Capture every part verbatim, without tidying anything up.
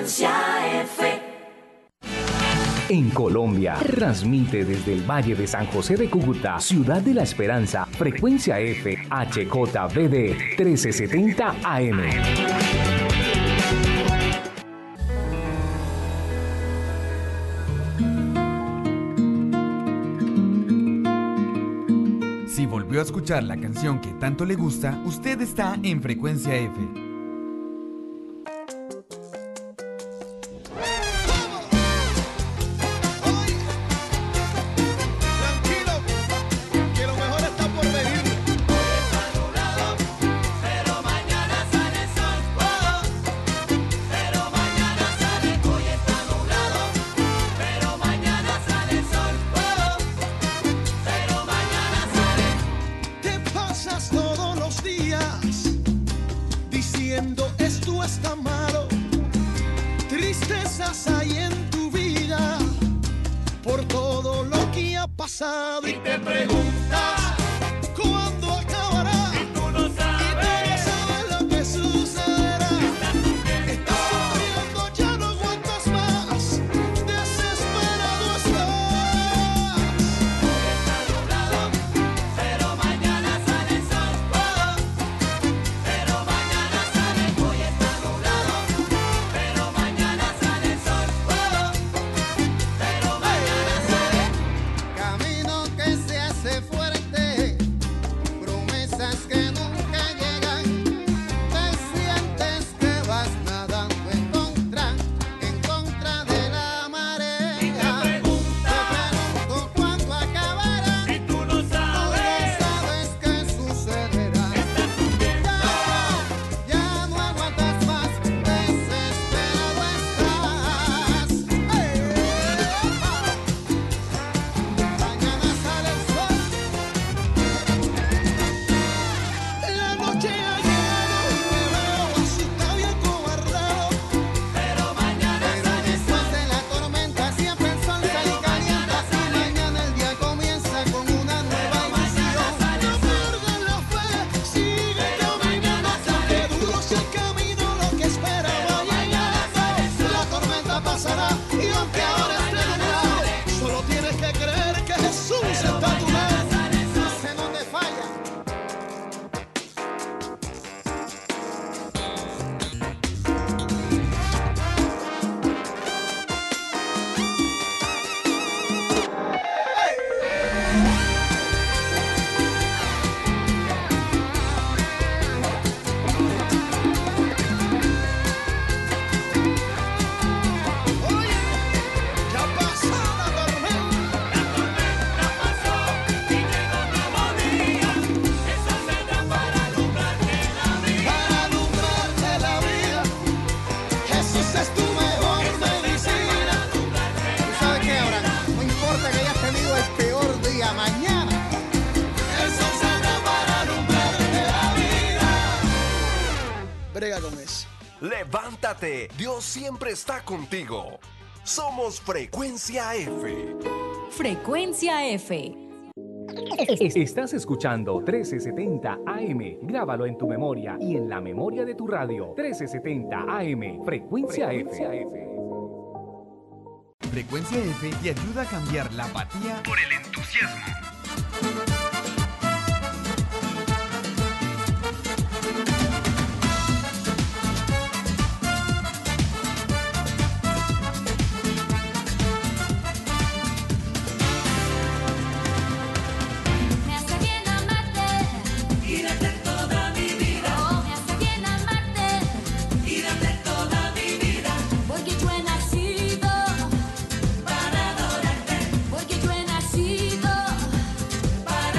Frecuencia F. En Colombia, transmite desde el Valle de San José de Cúcuta, Ciudad de la Esperanza, Frecuencia F, H J B D trece setenta A M. Si volvió a escuchar la canción que tanto le gusta, usted está en Frecuencia F. Y te preguntas cuándo acabará. Y tú no sabes, y tú no sabes lo que sucederá. Estás sufriendo, ya no aguantas más. Desesperado estás. Hoy está nublado, pero mañana sale el sol. Oh, pero mañana sale. Hoy está nublado, pero mañana sale el sol. Oh, pero mañana sale. Camino que se hace fuerte, promesas que nunca llegan. Te sientes que vas nadando en contra, en contra de la marea. Y te preguntas, Te pregunto cuándo acabará. y tú no Tú sabes. no sabes qué sucederá. Estás sufriendo. Ya, ya no aguantas más, desesperado estás. ¡Ey! Mañana sale el sol. La noche ha llegado y me veo asustado y acobardado. Pero mañana Pero sale el después sol. de la tormenta siempre el sol sale y calienta. Y mañana el día comienza con una nueva ilusión. No pierdas la fe, sigue caminando, porque duro sea el camino, lo que esperaba ya llegado. La tormenta pasará y aunque ahora esté nublado, solo tienes que creer que Jesús está a tu lado. Ese no te falla. Oye, ya pasó la tormenta. La tormenta pasó y llegó un nuevo día. Eso será para alumbrarte la vida. Para alumbrarte la vida, Jesús es tu mejor medicina. ¿Tú sabes qué, Abraham? No importa que hayas tenido el peor día, mañana El sol saldrá para alumbrarte la vida. brega con eso. Levántate, Dios siempre está contigo. Somos Frecuencia F. Frecuencia F. Estás escuchando trece setenta A M. Grábalo en tu memoria y en la memoria de tu radio. trece setenta A M. Frecuencia F. Frecuencia F te ayuda a cambiar la apatía por el entusiasmo. Me hace bien amarte y darte toda mi vida. Oh, me hace bien amarte y darte toda mi vida. Porque yo he nacido Para adorarte, porque yo he nacido para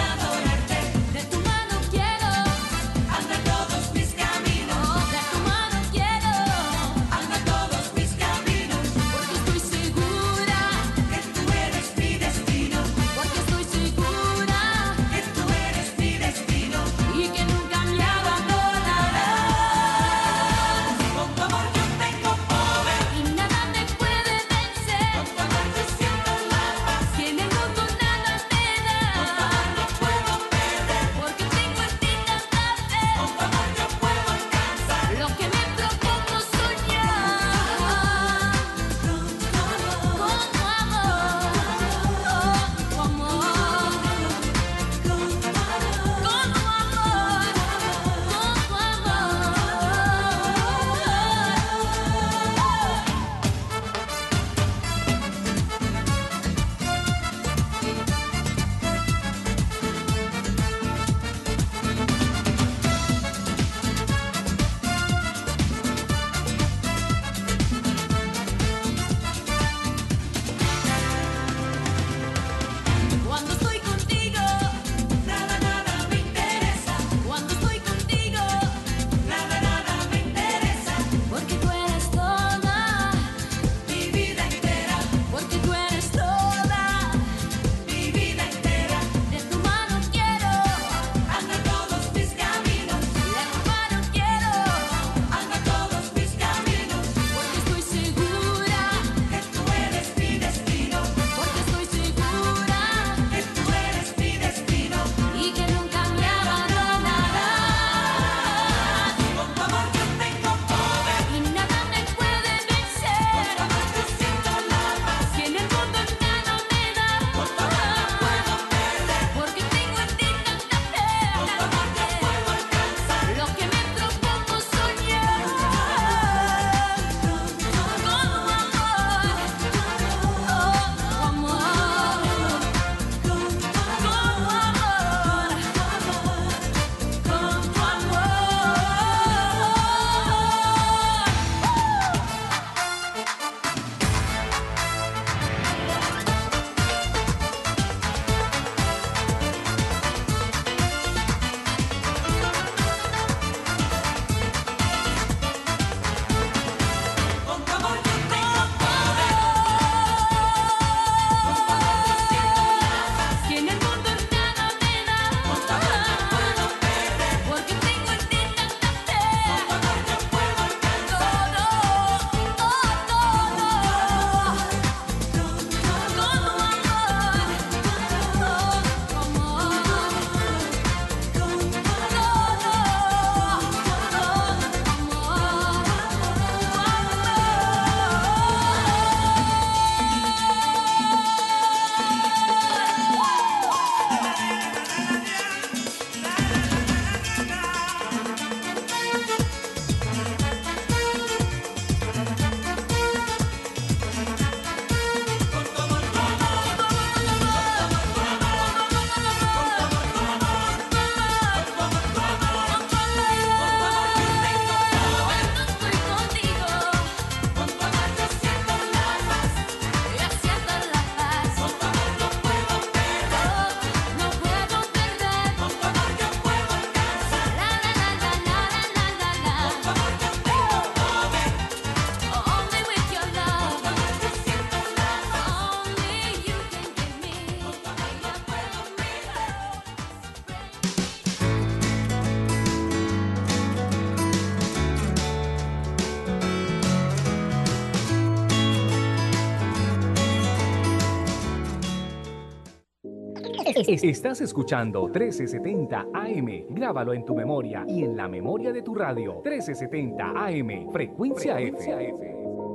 Es- Estás escuchando trece setenta A M. Grábalo en tu memoria y en la memoria de tu radio. trece setenta A M. Frecuencia F.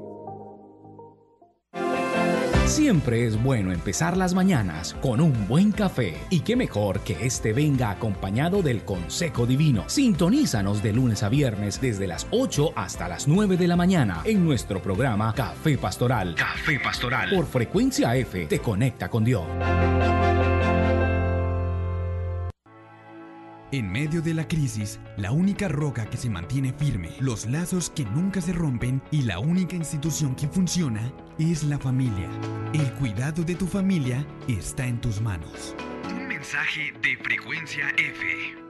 Siempre es bueno empezar las mañanas con un buen café. Y qué mejor que este venga acompañado del consejo divino. Sintonízanos de lunes a viernes desde las ocho hasta las nueve de la mañana en nuestro programa Café Pastoral. Café Pastoral. Por Frecuencia F te conecta con Dios. En medio de la crisis, la única roca que se mantiene firme, los lazos que nunca se rompen y la única institución que funciona es la familia. El cuidado de tu familia está en tus manos. Un mensaje de Frecuencia F.